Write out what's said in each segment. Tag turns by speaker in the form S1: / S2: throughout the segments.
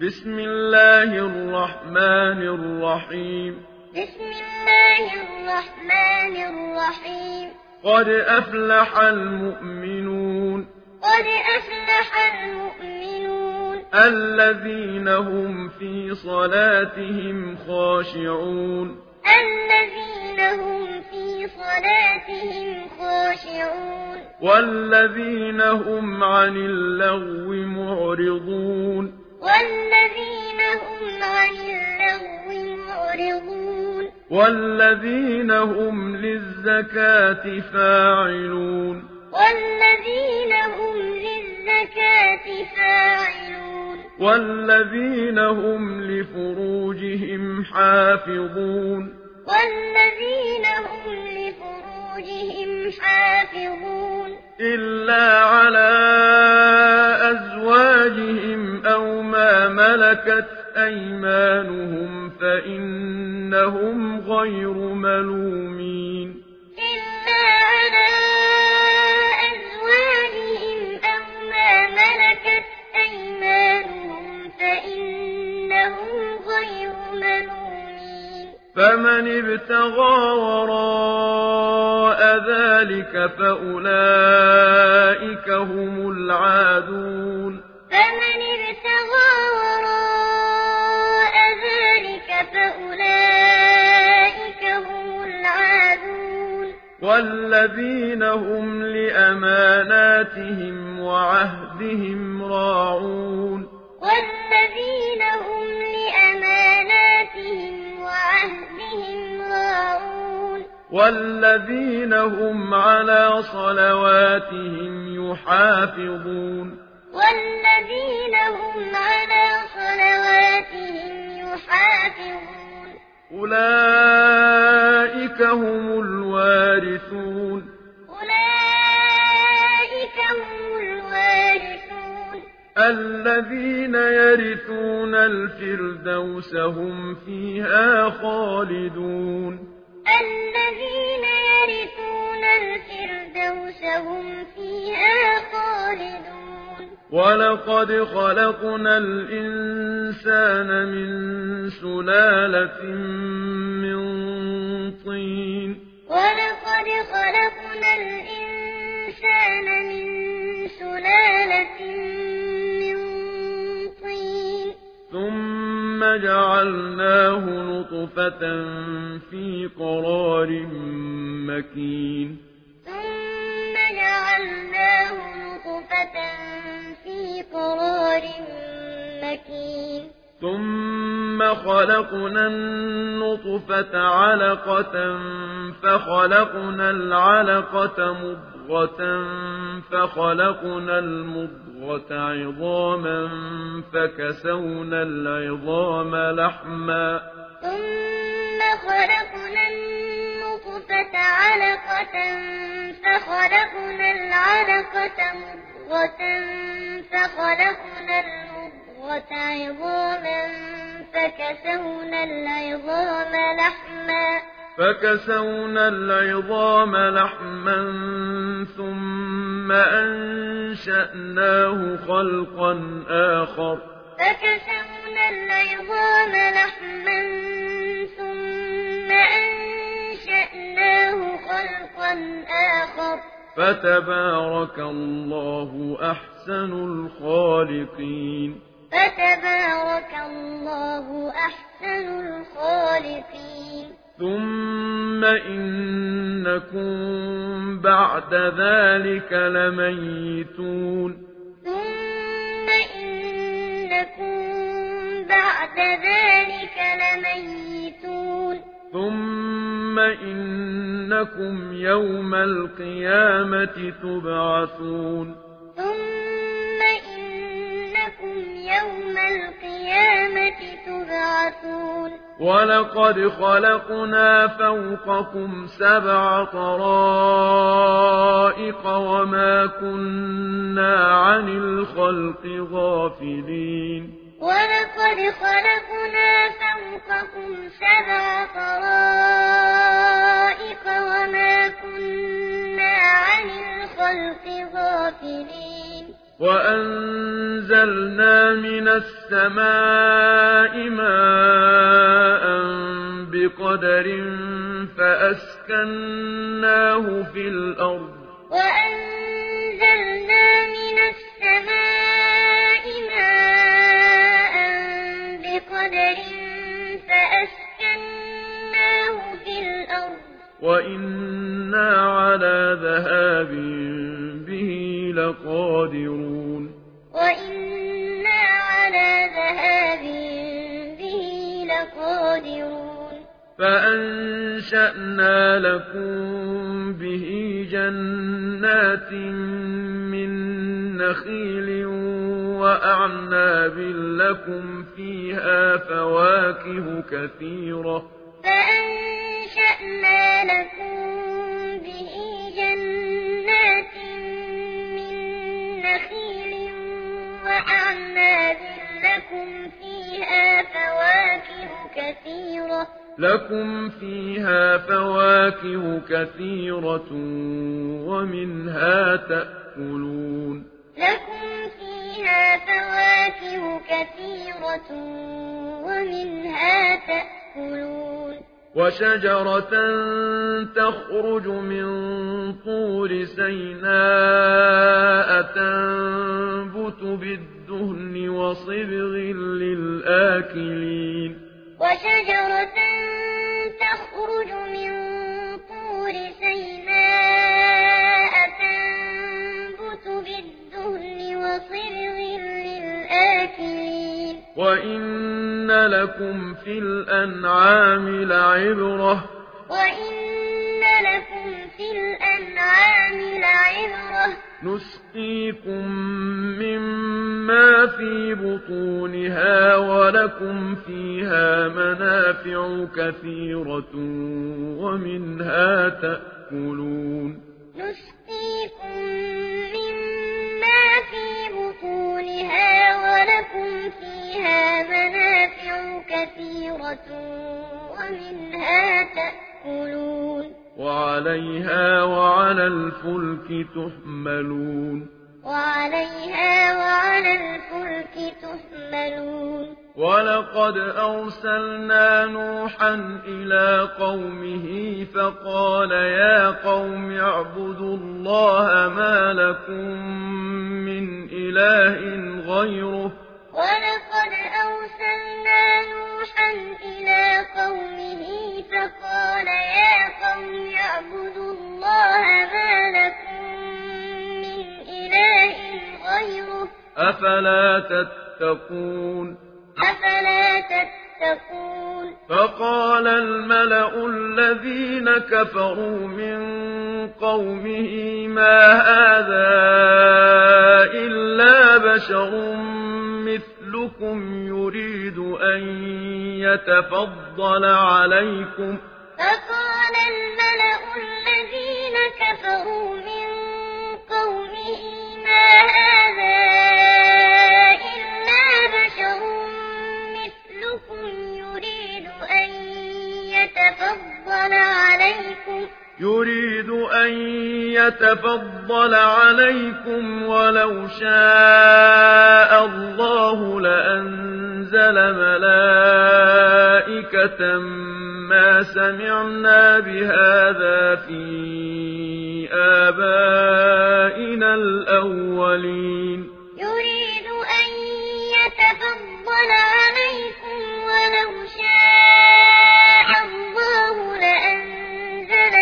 S1: بسم الله الرحمن الرحيم
S2: بسم الله الرحمن الرحيم
S1: قد أفلح المؤمنون
S2: قد أفلح المؤمنون
S1: الذين هم في صلاتهم خاشعون
S2: الذين هم في صلاتهم خاشعون
S1: والذين هم عن اللغو معرضون
S2: والذين هم عن اللغو معرضون
S1: والذين هم للزكاة فاعلون
S2: والذين هم للزكاة فاعلون
S1: والذين هم لفروجهم حافظون
S2: والذين هم لفروجهم حافظون
S1: إلا على أزواجهم أو ما ملكت أيمانهم فإنهم غير ملومين
S2: إلا على أزواجهم أو ما ملكت أيمانهم فإنهم غير ملومين
S1: فمن ابتغى وراء ذلك فأولئك هم العادون
S2: فمن ابتغى وراء ذلك فأولئك هم العادون
S1: والذين هم لأماناتهم وعهدهم راعون
S2: والذين هم لأماناتهم وعهدهم راعون
S1: والذين هم على صلواتهم يحافظون
S2: والذين هم على صلواتهم يحافظون
S1: أولئك هم الوارثون
S2: أولئك هم الوارثون
S1: الذين يرثون الفردوس هم فيها خالدون
S2: الذين يرثون الفردوس هم فيها خالدون
S1: ولقد خلقنا الإنسان من سلالة من طين
S2: ولقد خلقنا الإنسان من سلالة من طين
S1: ثم جعلناه نطفة في قرار مكين
S2: ثم جعلناه نطفة في قرار مكين
S1: ثم خلقنا النطفة علقة فخلقنا العلقة مضغة فخلقنا المضغة عظاما فكسونا العظام لحما
S2: ثم خلقنا النطفة علقة فخلقنا العلقة مضغة فخلقنا المضغة عظاما
S1: فكسونا العظام لحما ثم أنشأناه خلقا آخر
S2: فكسونا العظام لحما ثم أنشأناه خلقا آخر
S1: فتبارك الله أحسن الخالقين
S2: فتبارك الله أحسن الخالقين
S1: ثم إنكم بعد ذلك لميتون
S2: ثم إنكم بعد ذلك لميتون
S1: ثم إنكم يوم القيامة تبعثون
S2: ثم إنكم يوم القيامة تبعثون
S1: ولقد خلقنا فوقكم 7 طرائق وما كنا عن الخلق غافلين
S2: ولقد خلقنا فوقكم 7 طرائق وما كنا عن الخلق غافلين
S1: وأنزلنا من السماء السماء ماء بقدر فأسكناه في الأرض
S2: وأنزلنا من السماء ماء بقدر فأسكناه في الأرض
S1: وإنا على ذهاب به لقادرون
S2: وإنا على ذهاب به لقادرون
S1: فأنشأنا لكم به جنات من نخيل وأعناب لكم فيها فواكه كثيرة
S2: فأنشأنا لكم به جنات من نخيل وأعناب لكم فيها فواكه كثيرة ومنها تأكلون وشجرة تخرج من طور سيناء تنبت بالدهن وصبغ للآكلين وشجرة تخرج من طور سيناء تنبت بالدهن وصبغ للآكلين
S1: وإن لكم في الأنعام لعبرة نسقيكم مما في بطونها ولكم فيها منافع كثيرة ومنها تأكلون وعليها وعلى الفلك تحملون ولقد أرسلنا نوحا إلى قومه فقال يا قوم اعبدوا الله ما لكم من إله غيره
S2: ولقد أرسلنا نوحا إلى قومه فقال يا قوم اعبدوا الله ما لكم من إله غيره
S1: أفلا تتقون فقال الملأ الذين كفروا من قومه ما هذا إلا بشر مثلكم يريد أن يتفضل عليكم ولو شاء الله لأنزل ملائكة ما سمعنا بهذا في آبائنا الأولين
S2: يريد أن يتفضل عليكم ولو شاء الله لأنزل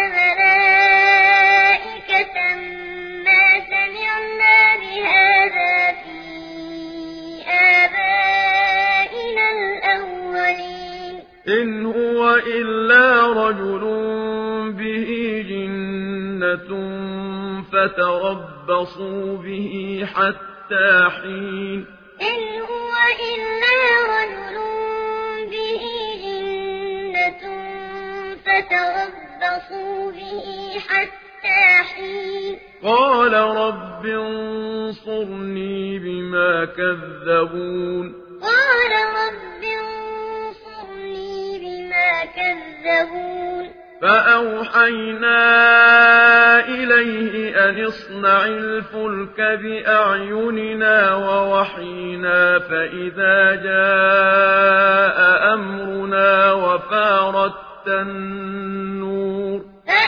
S2: ملائكة ما سمعنا بهذا في آبائنا الأولين
S1: إن هو إلا رجل به جنة فتربصوا به حتى حين
S2: إن هو إلا رجل به جنة فتربصوا به حتى حين
S1: قال رب انصرني بما كذبون فأوحينا إليه أن اصنع الفلك بأعيننا ووحينا فإذا جاء أمرنا وفارت النور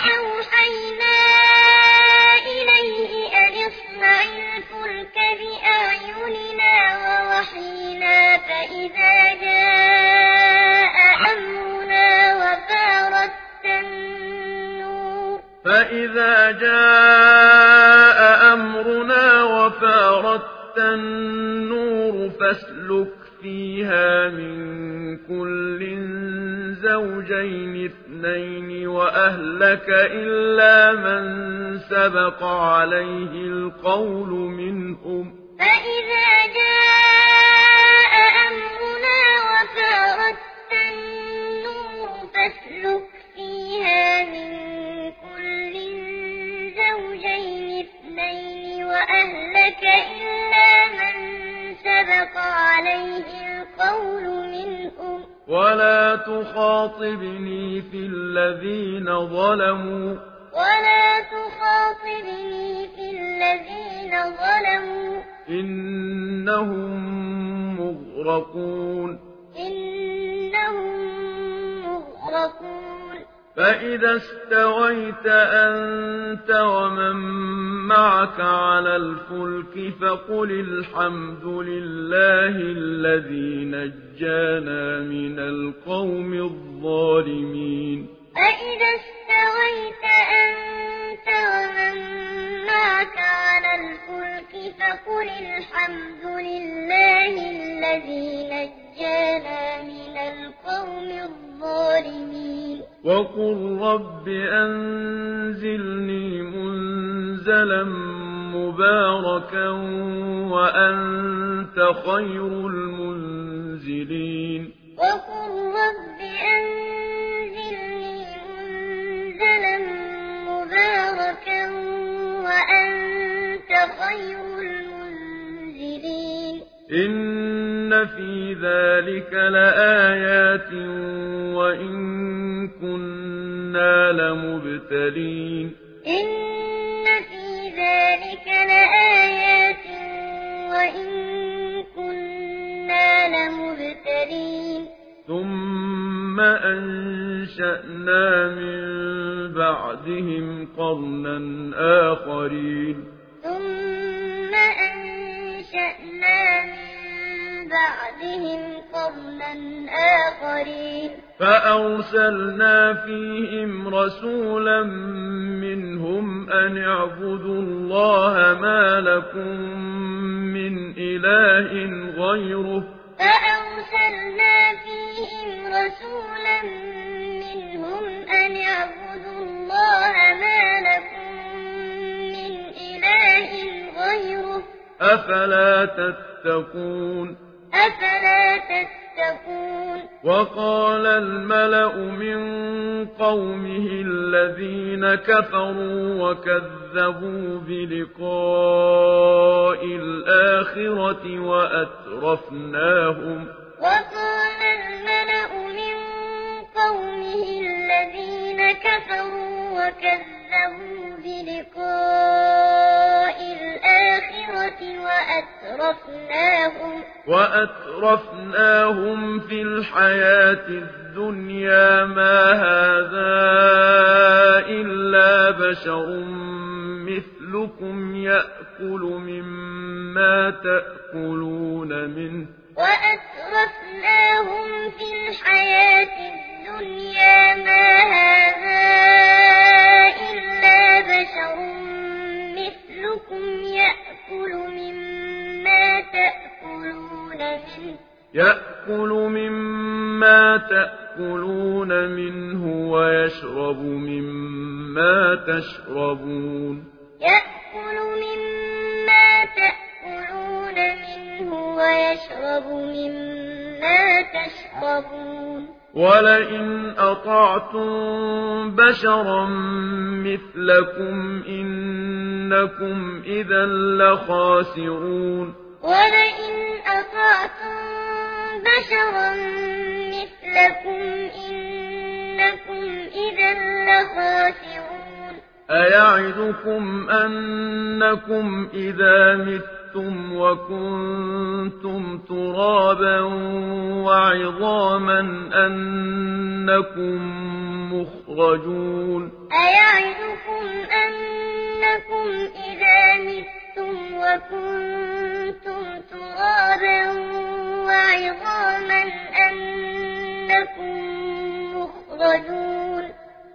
S2: أن اصنع الفلك بأعيننا ووحينا فإذا جاء أمرنا وفارت النور فاسلك فيها من كل زوجين اثنين وأهلك إلا من سبق عليه القول منهم فإذا جاء أمرنا وفارت النور فاسلك فيها من كل زوجين اثنين وأهلك إلا من سبق عليه القول منهم
S1: ولا تخاطبني في الذين ظلموا إنهم مغرقون فإذا استويت أنت ومن معك على الفلك فقل الحمد لله الذي نجانا من القوم الظالمين
S2: فإذا استويت أنت ومن معك على الفلك فقل الحمد لله الذي نجانا من القوم الظالمين
S1: وقل رب أنزلني منزلا مباركا وأنت خير المنزلين
S2: وقل رب أنزلني منزلا مباركا وأنت خير المنزلين
S1: إن في ذلك لآيات وإن كنا لمبتلين
S2: إن في ذلك لآيات وإن كنا لمبتلين
S1: ثم أنشأنا من بعدهم قرنا آخرين فأرسلنا فيهم رسولا منهم أن اعبدوا الله ما لكم من إله غيره أفلا تتقون وقال الملأ من قومه الذين كفروا وكذبوا بلقاء الآخرة وأترفناهم في الحياة الدنيا ما هذا إلا بشر مثلكم يأكل مما تأكلون منه ويشرب مما تشربون ولئن أطعتم بشرا مثلكم إنكم إذا لخاسرون أيعدكم أنكم إذا متم وكنتم ترابا وعظاما أنكم مخرجون
S2: أيعدكم أنكم إذا متم وكنتم ترابا وعظاما أنكم مخرجون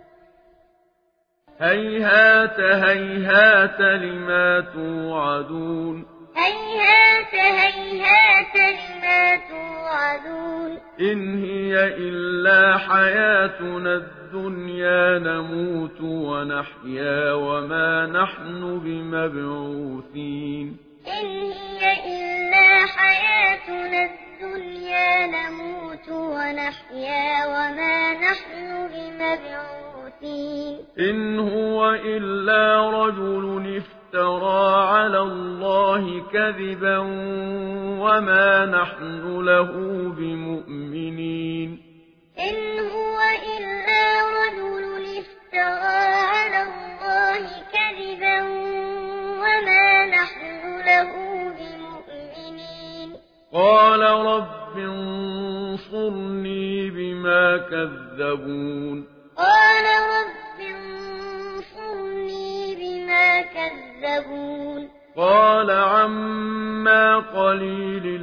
S1: هيهات هيهات لما توعدون
S2: هيهات هيهات لما توعدون
S1: إن هي إلا حياتنا الدنيا نموت ونحيا وما نحن بمبعوثين
S2: إن هي إلا حياتنا الدنيا نموت ونحيا وما نحن بمبعوثين
S1: إن هو إلا رجل افترى على الله كذبا وما نحن له بمؤمنين
S2: إن هو إلا رجل افترى على الله كذبا وما نحن له بمؤمنين
S1: قال رب انصرني بما كذبون
S2: قال رب انصرني بما كذبون
S1: قال عما قليل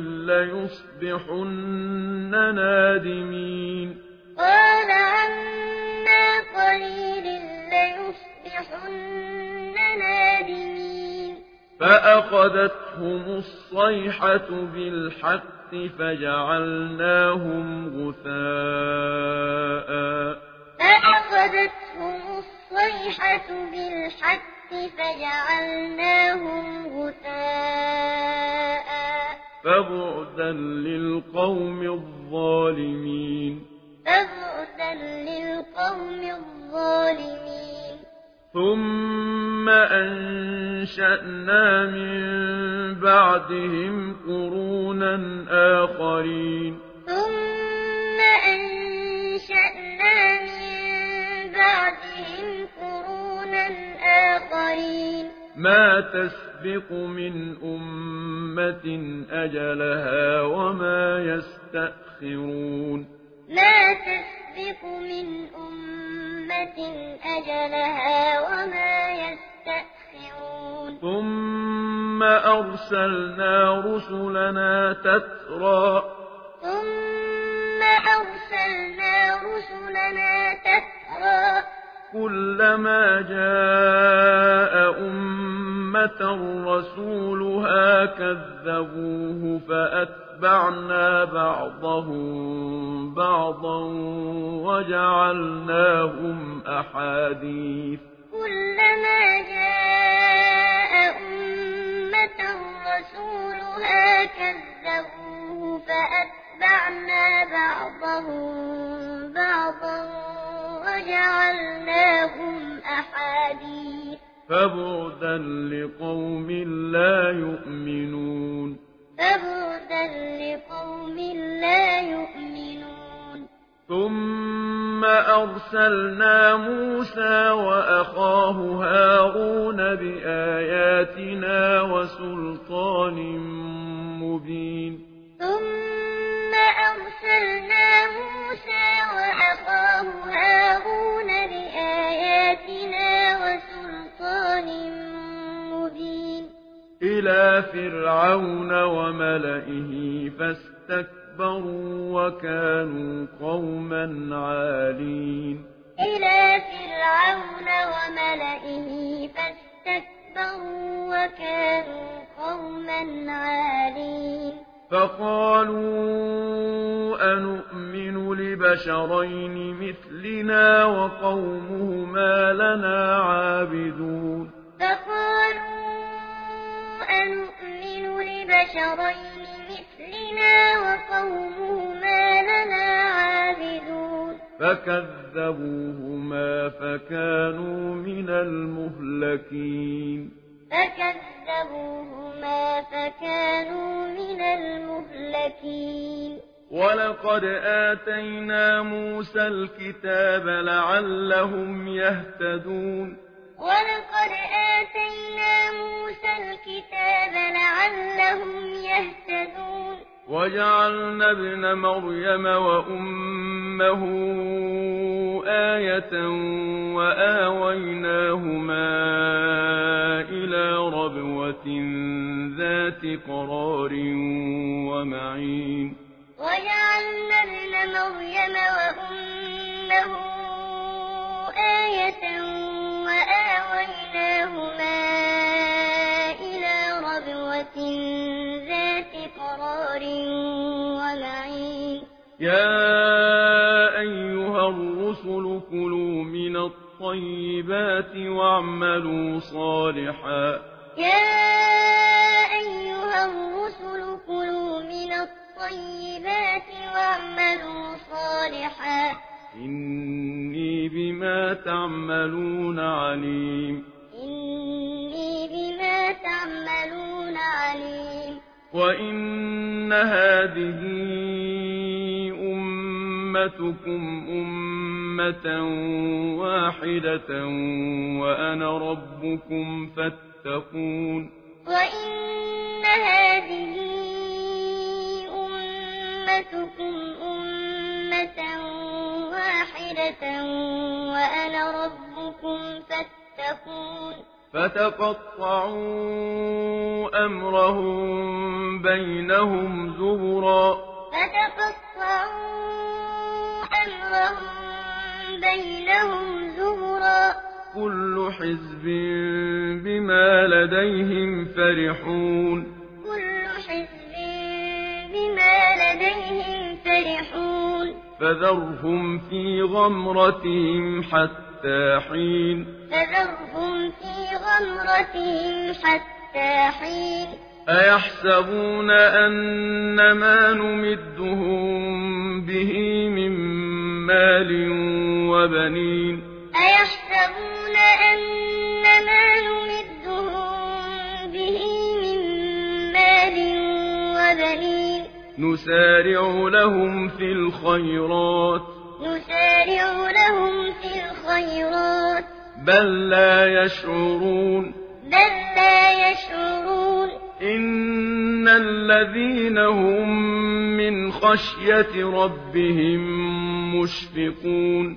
S1: ليصبحن نادمين
S2: قال عما قليل ليصبحن نادمين
S1: فأخذتهم الصيحة بالحق فجعلناهم غثاء
S2: فأخذتهم الصيحة بالحق فجعلناهم غثاء
S1: فبعدا للقوم الظالمين
S2: فبعدا للقوم الظالمين
S1: ثم أنشأنا من بعدهم قرونا آخرين
S2: ثم أنشأنا من بعدهم قرونا آخرين
S1: ما تسبق من أمة أجلها وما يستأخرون
S2: ما تسبق من أمة أجلها وما يستأخرون
S1: ثم أرسلنا رسلنا تترى كلما جاء أمة رسولها كذبوه فأتبعنا بعضهم بعضا وجعلناهم أحاديث
S2: كلما جاء أمة رسولها كذبوه فأتبعنا بعضهم بعضا وجعلناهم أحاديث
S1: فبعدا لقوم لا يؤمنون
S2: فبعدا لقوم لا يؤمنون
S1: ثم أرسلنا موسى وأخاه هارون بآياتنا وسلطان مبين
S2: ثم أرسلنا موسى وأخاه هارون بآياتنا وسلطان مبين
S1: إلى فرعون وملئه فاستكبروا وكانوا قوما عالين
S2: إلى فرعون وملئه فاستكبروا وكانوا قوما عالين
S1: فقالوا أنؤمن لبشرين مثلنا وقومهما لنا عابدون
S2: فقالوا أنؤمن لبشرين مثلنا وقومهما لنا عابدون
S1: فكذبوهما فكانوا من المهلكين ولقد آتينا موسى الكتاب لعلهم يهتدون
S2: ولقد آتينا موسى الكتاب لعلهم يهتدون
S1: وجعلنا ابن مريم وأمه آية وآويناهما إلى ربوة ذات قرار ومعين
S2: وجعلنا ابن مريم وأمه آية وآويناهما إلى ربوة ذات قرار ومعين
S1: يا أيها الرسل كلوا من الطيبات واعملوا صالحا
S2: يا أيها الرسل كلوا من الطيبات واعملوا صالحا
S1: إني بما تعملون عليم
S2: إني بما تعملون عليم
S1: وإن هذه أمتكم أمة واحدة وأنا ربكم فاتقون
S2: وإن هذه أمتكم أمة واحدة وأنا ربكم فاتقون
S1: فتقطعوا أمرهم بينهم زبرا كل حزب بما لديهم فرحون فذرهم في غمرتهم حتى حين أيحسبون أن ما نمدهم به من مال وبنين نسارع لهم في الخيرات بل لا يشعرون إن الذين هم من خشية ربهم مشفقون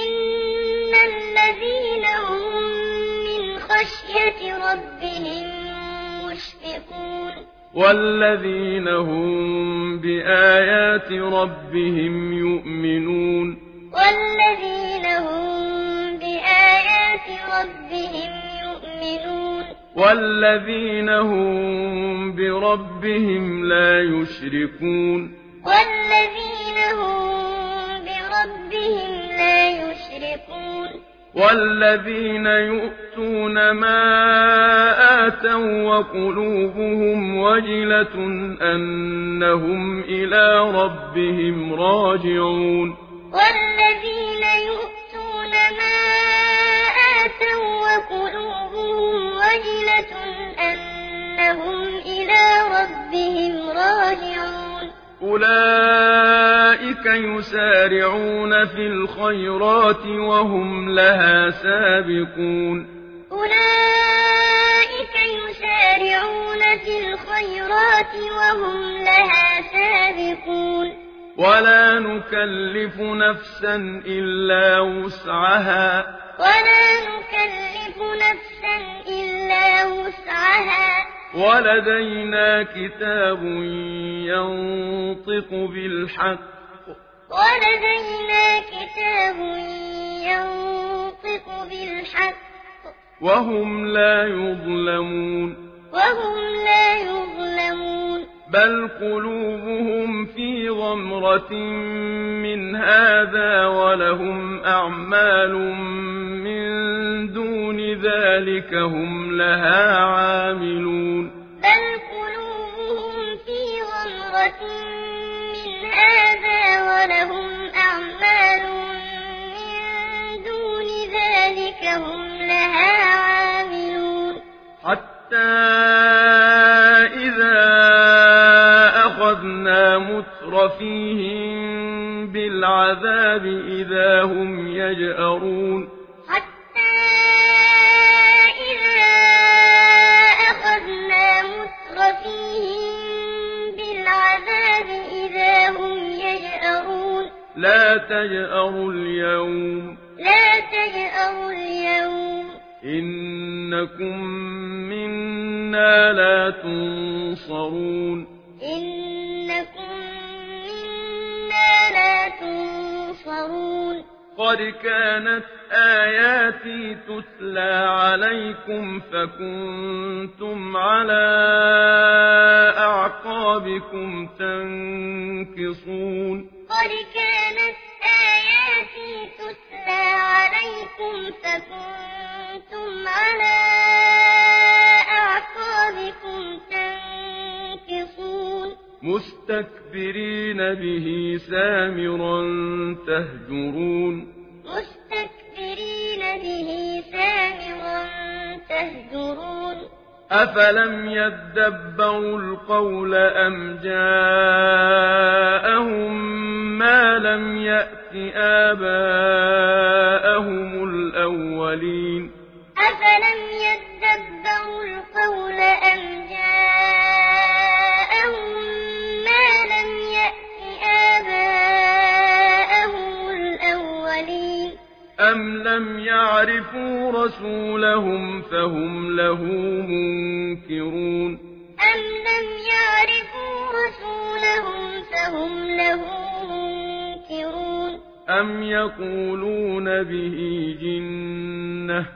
S1: والذين هم بآيات ربهم يؤمنون والذين هم بربهم لا يشركون والذين يؤتون ما آتوا وقلوبهم وجلة أنهم إلى ربهم راجعون أولئك يسارعون في الخيرات وهم لها سابقون ولا نكلف نفسا إلا وسعها ولدينا كتاب ينطق بالحق وهم لا يظلمون بل قلوبهم في غمرة من هذا ولهم أعمال من دون ذلك هم لها عاملون حتى إذا أخذنا مترفيهم بالعذاب إذا هم يجأرون لا تجأروا اليوم إنكم منا لا تنصرون قد كانت آياتي تتلى عليكم فكنتم على أعقابكم تنكصون
S2: قد كانت آياتي تتلى عليكم فكنتم على أعقابكم تنكصون
S1: مستكبرين به سامرا تهجرون أفلم يدبروا القول أم جاءهم ما لم يأت آباءهم الأولين
S2: أفلم يدبروا القول أم جاءهم ما لم يأت آباءهم الأولين
S1: أم لم يعرفوا رسولهم فهم له منكرون أم يقولون به جنة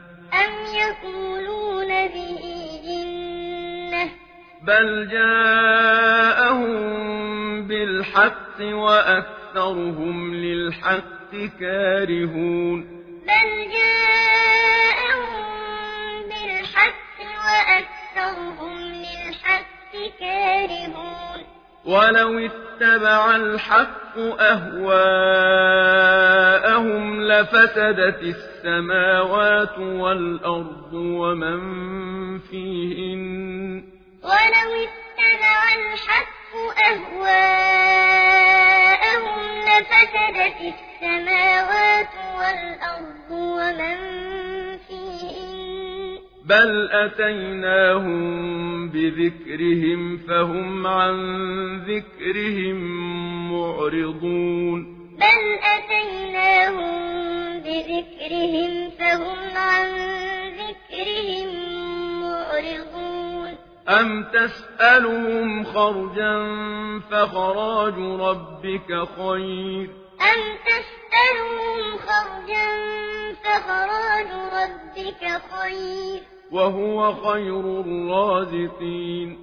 S1: بل جاءهم بالحق وأكثرهم للحق كارهون ولو اتبع الحق أهواءهم لفسدت السماوات والأرض ومن فيهن
S2: ولو اتبع الحق أهواءهم لفسدت السماوات والأرض ومن فيهن
S1: بل أتيناهم بذكرهم فهم عن ذكرهم معرضون أم تسألهم خرجا فخراج ربك خير وهو خير الرازقين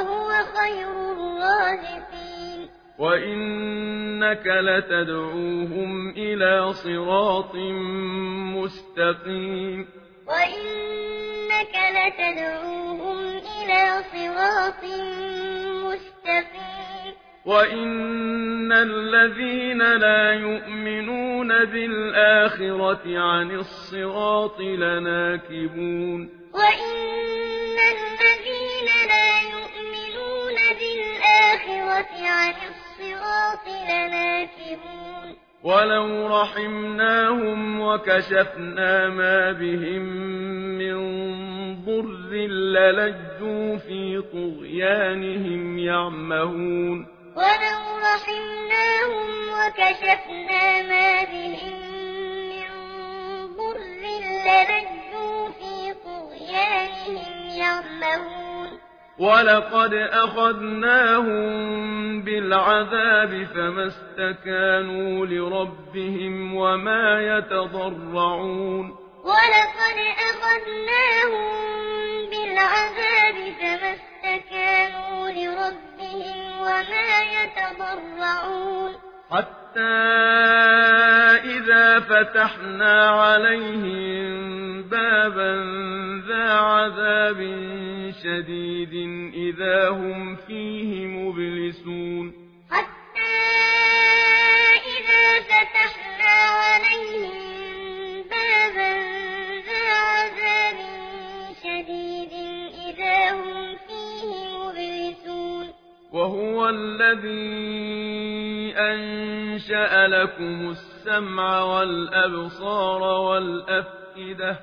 S1: وإنك لتدعوهم إلى صراط مستقيم وإن الذين لا يؤمنون بالآخرة عن الصراط لناكبون ولو رحمناهم وكشفنا ما بهم من ضر للجوا في طغيانهم يعمهون ولقد أخذناهم بالعذاب فما استكانوا لربهم وما يتضرعون حتى إذا فتحنا عليهم بابا ذا عذاب شديد إذا هم فيه مبلسون وهو الذي أنشأ لكم السمع والأبصار والأفئدة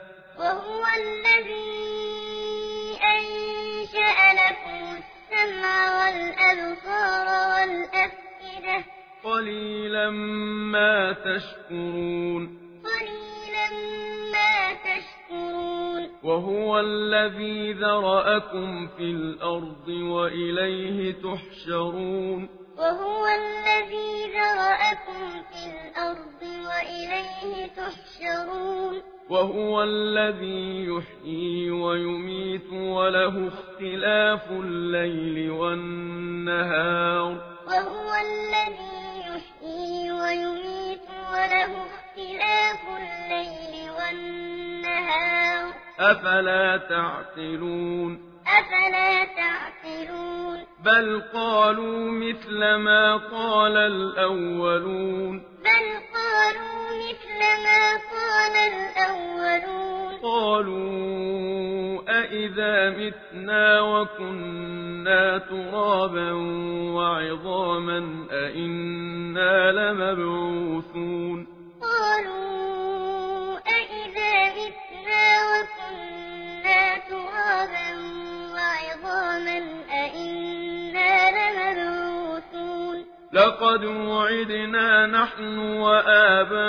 S1: قليلا ما تشكرون
S2: قليلا ما تشكرون
S1: وهو الذي ذرأكم في الأرض وإليه تحشرون
S2: وهو الذي ذرأكم في الأرض وإليه تحشرون
S1: وهو الذي يحيي ويميت وله اختلاف الليل والنهار
S2: وهو الذي يحيي ويميت وله اختلاف الليل والنهار
S1: أفلا تعقلون
S2: أفلا تعقلون
S1: بل قالوا مثل ما قال الأولون
S2: بل قالوا مثل ما قال الأولون
S1: قالوا أإذا متنا وكنا ترابا وعظاما أإنا لمبعوثون
S2: قالوا أإذا متنا وكنا ترابا وعظاما أإنا لمبعوثون
S1: لقد وعدنا نحن وآباؤنا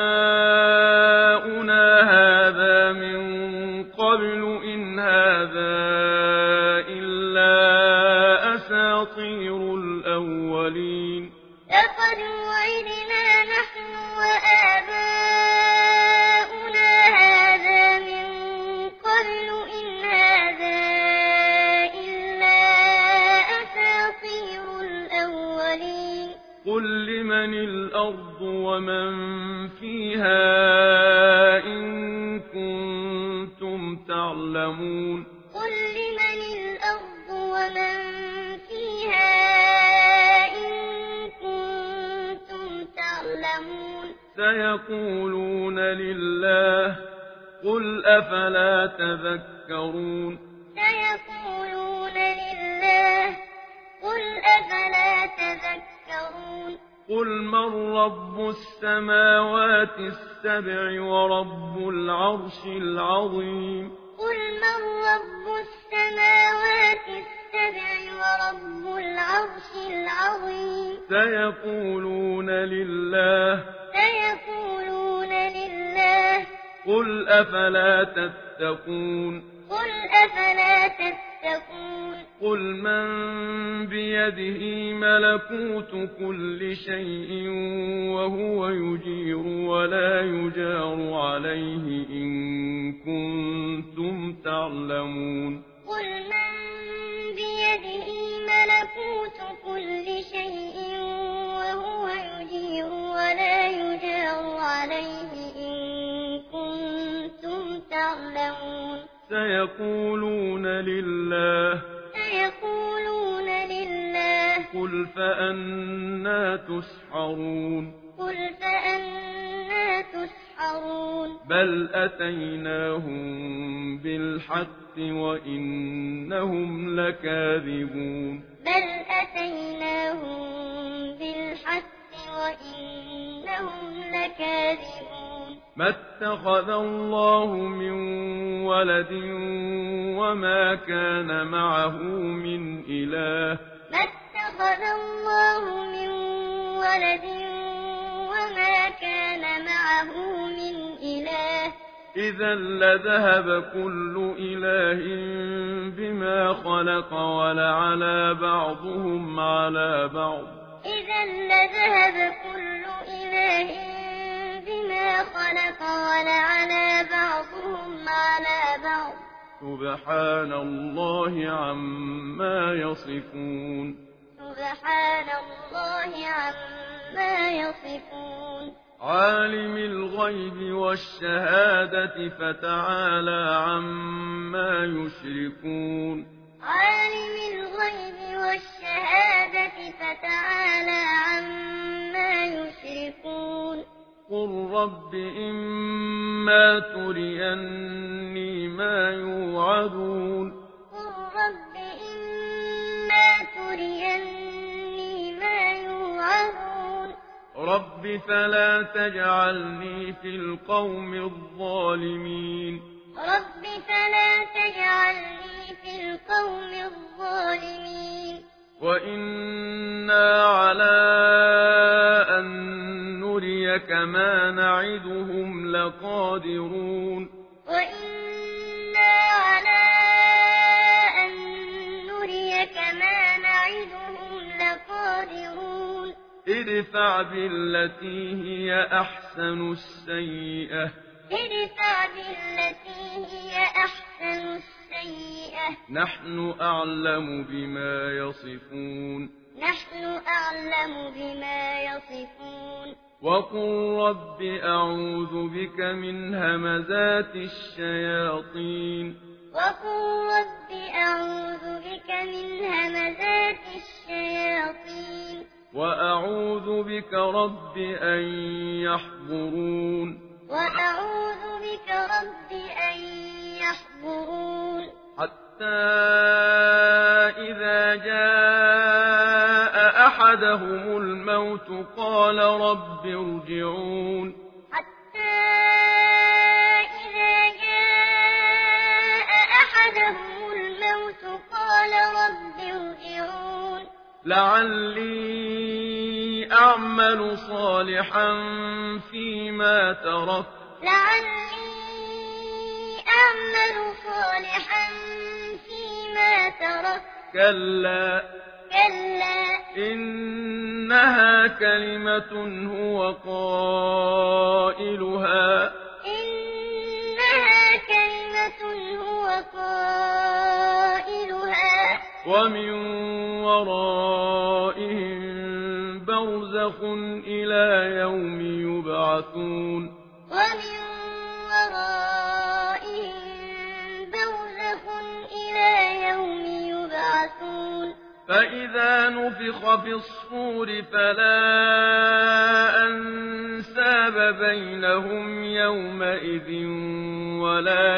S1: هذا من قبل إن هذا إلا أساطير الأولين
S2: لقد وعدنا نحن وآباؤنا هذا من قبل إن هذا إلا أساطير الأولين
S1: قل لمن الأرض ومن فيها إن كنتم تعلمون
S2: قل لمن الأرض ومن فيها إن كنتم تعلمون
S1: سيقولون لله قل أفلا تذكرون
S2: سيقولون لله قل أفلا تذكرون
S1: قل من رب السماوات السبع ورب العرش العظيم
S2: قل من رب السماوات السبع ورب العرش العظيم
S1: سيقولون لله
S2: سيقولون لله
S1: قل أفلا تتقون
S2: قل أفلا تتقون
S1: قل من بيده ملكوت كل شيء وهو يجير ولا يجار عليه إن كنتم تعلمون
S2: قل من بيده ملكوت كل شيء وهو يجير ولا يجار عليه إن كنتم تعلمون
S1: سيقولون لله
S2: سيقولون لله
S1: قل فأنا تسحرون
S2: قل فأنا تسحرون
S1: بل أتيناهم بالحق وإنهم لكاذبون
S2: بل أتيناهم بالحق وإنهم لكاذبون
S1: ما اتخذ الله من ولد وما كان معه من إله
S2: ما اتخذ الله من ولد وما كان معه من إله
S1: إذا لذهب كل إله بما خلق ولعلى بعضهم على بعض
S2: إذا لذهب كل إله بما خلق ولعلى بعضهم على بعض
S1: سبحان الله عما يصفون
S2: سبحان الله عما يصفون
S1: عالم الغيب والشهادة فتعالى عما يشركون
S2: عالم الغيب والشهادة فتعالى عما يشركون
S1: قل رب إما تريني ما يوعدون
S2: قل رب إما تريني ما يوعدون
S1: رب فلا تجعلني في القوم الظالمين
S2: رب فلا تجعلني في القوم الظالمين
S1: وَإِنَّا عَلَىٰ أَن نُّرِيَكَ مَا نَعِدُهُمْ لَقَادِرُونَ
S2: وَإِنَّا عَلَىٰ أَن نُّرِيَكَ مَا نَعِدُهُمْ لَقَادِرُونَ
S1: ادْفَعْ بِالَّتِي هِيَ أَحْسَنُ السَّيِّئَةَ نَحْنُ أَعْلَمُ بِمَا يَصِفُونَ وَقُل رَّبِّ أَعُوذُ بِكَ مِنْ هَمَزَاتِ الشَّيَاطِينِ وَأَعُوذُ بِكَ رَبِّ أَن يَحْضُرُونِ حَتَّىٰ إِذَا جَاءَ أَحَدَهُمُ الْمَوْتُ قَالَ رَبِّ ارْجِعُونِ لَعَلِّي أَعْمَلُ صَالِحًا فِيمَا تَرَكْتُ كَلَّا إِنَّهَا كَلِمَةٌ هُوَ قَائِلُهَا وَمِن وَرَائِهِم بَرْزَخٌ إِلَىٰ يَوْمِ يُبْعَثُونَ فَإِذَا نُفِخَ فِي الصُّورِ فَلَا أَنسَابَ بَيْنَهُمْ يَوْمَئِذٍ وَلَا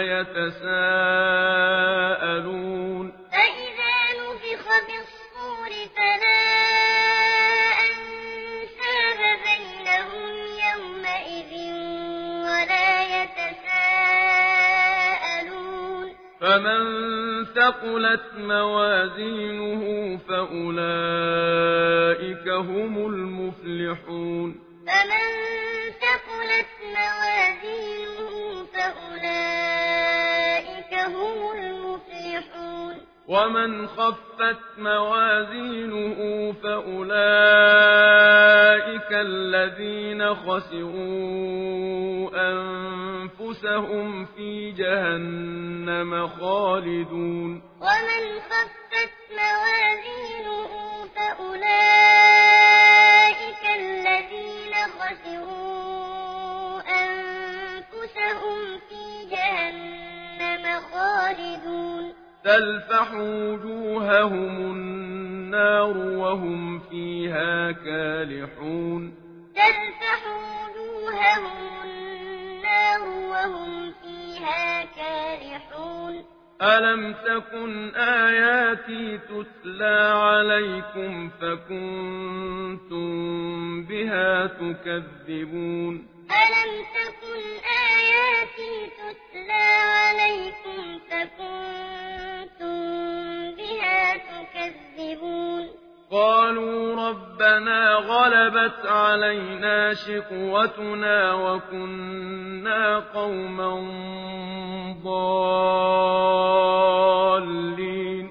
S1: يَتَسَاءَلُونَ فَمَن ثَقُلَتْ مَوَازِينُهُ فَأُولَٰئِكَ هُمُ الْمُفْلِحُونَ وَمَنْ خَفَّتْ مَوَازِينُهُ فَأُولَٰئِكَ الَّذِينَ خَسِرُوا أَنفُسَهُمْ فِي جَهَنَّمَ خَالِدُونَ تَلْفَحُ وُجُوهَهُمُ النَّارُ وَهُمْ فِيهَا كَالِحُونَ أَلَمْ تَكُنْ آيَاتِي تُتْلَىٰ عَلَيْكُمْ فَكُنتُم بِهَا تُكَذِّبُونَ قَالُوا رَبَّنَا غَلَبَتْ عَلَيْنَا شِقْوَتُنَا وَكُنَّا قَوْمًا ضَالِّينَ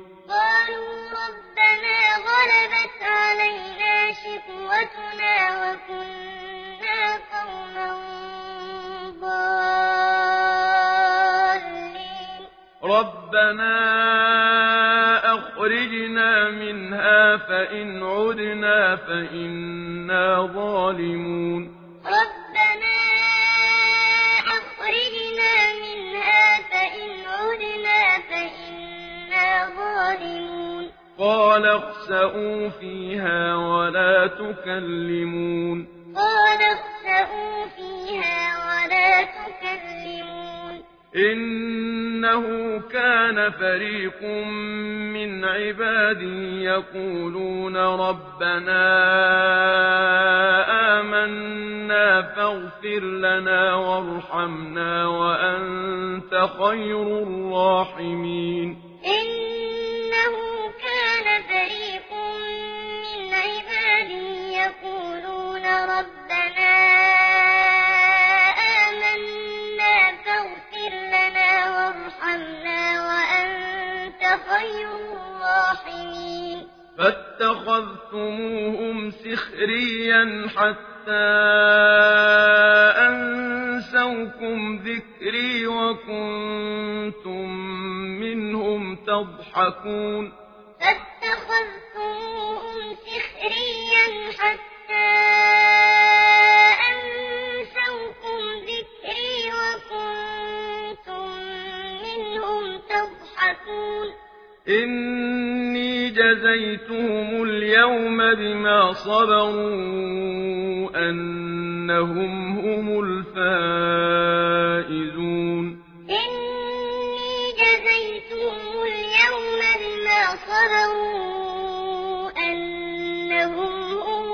S1: رَبَّنَا أَخْرِجْنَا مِنْهَا فَإِنْ عُدْنَا فَإِنَّا ظَالِمُونَ قَالَ اخْسَئُوا فِيهَا وَلَا تُكَلِّمُونِ إِنَّهُ كَانَ فَرِيقٌ مِّنْ عِبَادِي يَقُولُونَ رَبَّنَا آمَنَّا فَاغْفِرْ لَنَا وَارْحَمْنَا وَأَنتَ خَيْرُ الرَّاحِمِينَ اتخذتموهم سخريا حتى أنسوكم ذكري وكنتم منهم تضحكون
S2: فاتخذتموهم سخريا حتى أنسوكم ذكري وكنتم منهم تضحكون
S1: إني جزيتهم اليوم بما صبروا أنهم هم الفائزون
S2: إني جزيتهم اليوم بما صبروا أنهم هم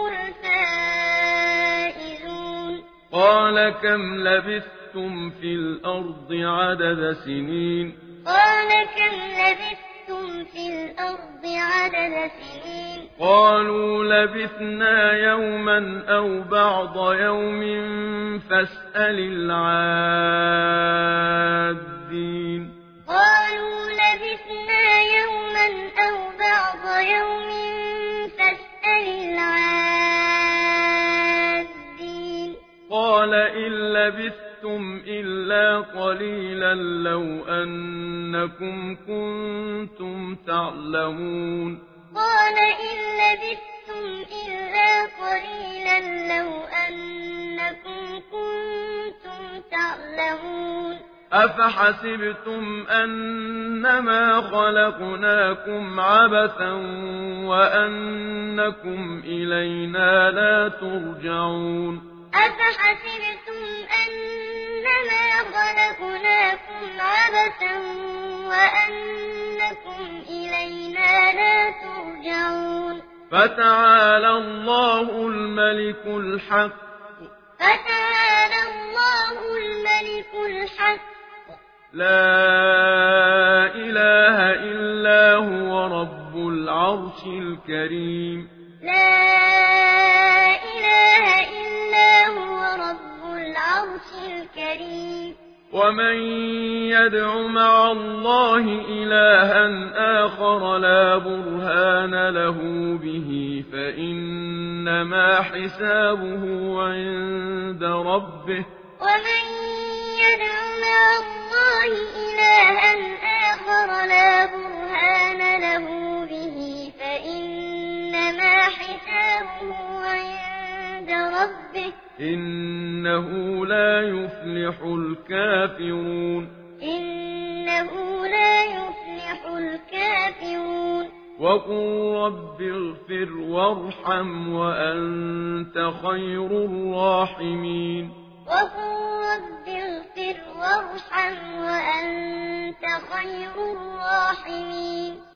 S2: الفائزون
S1: قال كم لبثتم في الأرض عدد سنين
S2: قال كم لبثتم في الأرض عدد سنين
S1: قالوا لبثنا يوما أو بعض يوم فاسأل العادين
S2: قالوا لبثنا يوما أو بعض يوم فاسأل العادين
S1: قال إن لبثتم إلا قليلا لو أنكم كنتم تعلمون
S2: قال إن لبثتم إلا قليلا لو أنكم كنتم تعلمون
S1: أفحسبتم أنما خلقناكم عبثا وأنكم إلينا لا ترجعون
S2: أفحسبتم أنما خلقناكم عبثا وأنكم إلينا لا ترجعون
S1: فتعالى الله الملك الحق
S2: فتعالى الله الملك الحق
S1: لا إله إلا هو رب العرش الكريم
S2: لا إله إلا هو رب العرش الكريم
S1: ومن يدع مع الله إلها آخر لا برهان له به فإنما حسابه عند ربه
S2: ومن يدع مع الله إلها آخر لا برهان له به فإنما حسابه عند ربه
S1: إنه لا يفلح الكافرون
S2: إنه لا يفلح الكافرون
S1: وقل رب اغفر وارحم وأنت خير الراحمين
S2: وقل رب اغفر وارحم وأنت خير الراحمين